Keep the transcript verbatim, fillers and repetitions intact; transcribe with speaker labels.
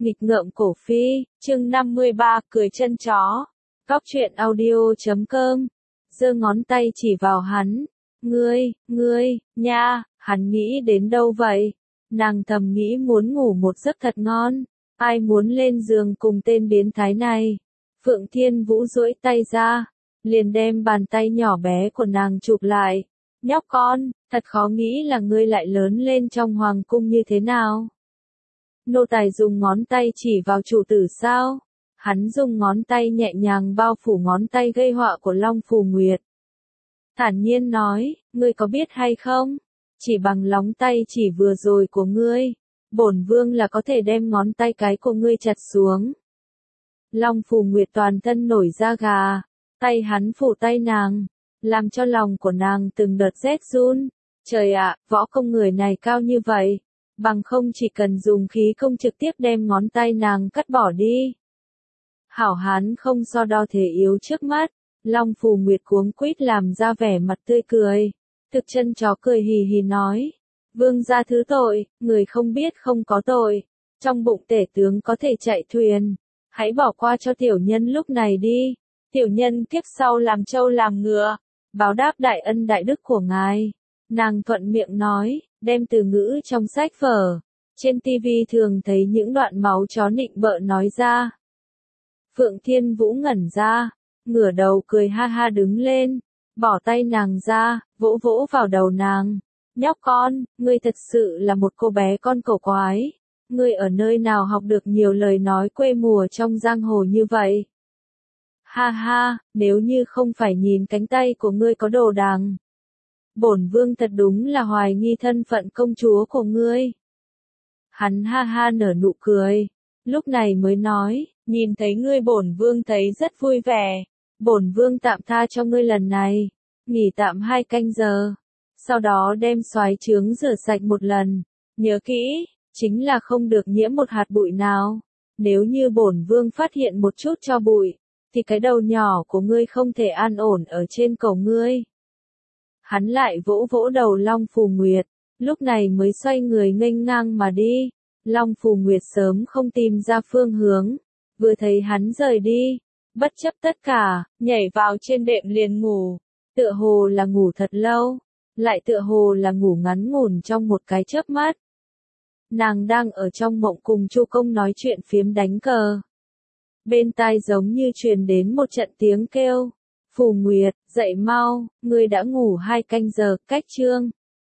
Speaker 1: Nghịch ngợm cổ phi, chương năm mươi ba, cười chân chó. Cóc truyện audio chấm com. Giơ ngón tay chỉ vào hắn. Ngươi, ngươi, nha, hắn nghĩ đến đâu vậy? Nàng thầm nghĩ muốn ngủ một giấc thật ngon. Ai muốn lên giường cùng tên biến thái này? Phượng Thiên Vũ duỗi tay ra, liền đem bàn tay nhỏ bé của nàng chụp lại. Nhóc con, thật khó nghĩ là ngươi lại lớn lên trong hoàng cung như thế nào? Nô tài dùng ngón tay chỉ vào chủ tử sao? Hắn dùng ngón tay nhẹ nhàng bao phủ ngón tay gây họa của Long Phù Nguyệt. Thản nhiên nói, ngươi có biết hay không? Chỉ bằng lóng tay chỉ vừa rồi của ngươi, bổn vương là có thể đem ngón tay cái của ngươi chặt xuống. Long Phù Nguyệt toàn thân nổi da gà, tay hắn phủ tay nàng, làm cho lòng của nàng từng đợt rét run. Trời ạ, võ công người này cao như vậy, bằng không chỉ cần dùng khí công trực tiếp đem ngón tay nàng cắt bỏ đi. Hảo hán không so đo thể yếu trước mắt, Long Phù Nguyệt cuống quýt làm ra vẻ mặt tươi cười. Thực chân chó cười hì hì nói, vương gia thứ tội, người không biết không có tội, trong bụng tể tướng có thể chạy thuyền, hãy bỏ qua cho tiểu nhân lúc này đi, tiểu nhân kiếp sau làm trâu làm ngựa, báo đáp đại ân đại đức của ngài. Nàng thuận miệng nói, đem từ ngữ trong sách vở, trên tivi thường thấy những đoạn máu chó nịnh bợ nói ra. Phượng Thiên Vũ ngẩn ra, ngửa đầu cười ha ha đứng lên, bỏ tay nàng ra, vỗ vỗ vào đầu nàng. Nhóc con, ngươi thật sự là một cô bé con cổ quái. Ngươi ở nơi nào học được nhiều lời nói quê mùa trong giang hồ như vậy? Ha ha, nếu như không phải nhìn cánh tay của ngươi có đồ đằng, bổn vương thật đúng là hoài nghi thân phận công chúa của ngươi. Hắn ha ha nở nụ cười, lúc này mới nói, nhìn thấy ngươi bổn vương thấy rất vui vẻ, bổn vương tạm tha cho ngươi lần này, nghỉ tạm hai canh giờ, sau đó đem xoái trướng rửa sạch một lần, nhớ kỹ, chính là không được nhiễm một hạt bụi nào, nếu như bổn vương phát hiện một chút cho bụi, thì cái đầu nhỏ của ngươi không thể an ổn ở trên cổ ngươi. Hắn lại vỗ vỗ đầu Long Phù Nguyệt, lúc này mới xoay người nghênh ngang mà đi. Long Phù Nguyệt sớm không tìm ra phương hướng, vừa thấy hắn rời đi, bất chấp tất cả, nhảy vào trên đệm liền ngủ, tựa hồ là ngủ thật lâu, lại tựa hồ là ngủ ngắn ngủn trong một cái chớp mắt. Nàng đang ở trong mộng cùng Chu Công nói chuyện phiếm đánh cờ. Bên tai giống như truyền đến một trận tiếng kêu, Phù Nguyệt, dậy mau, ngươi đã ngủ hai canh giờ, cách chương.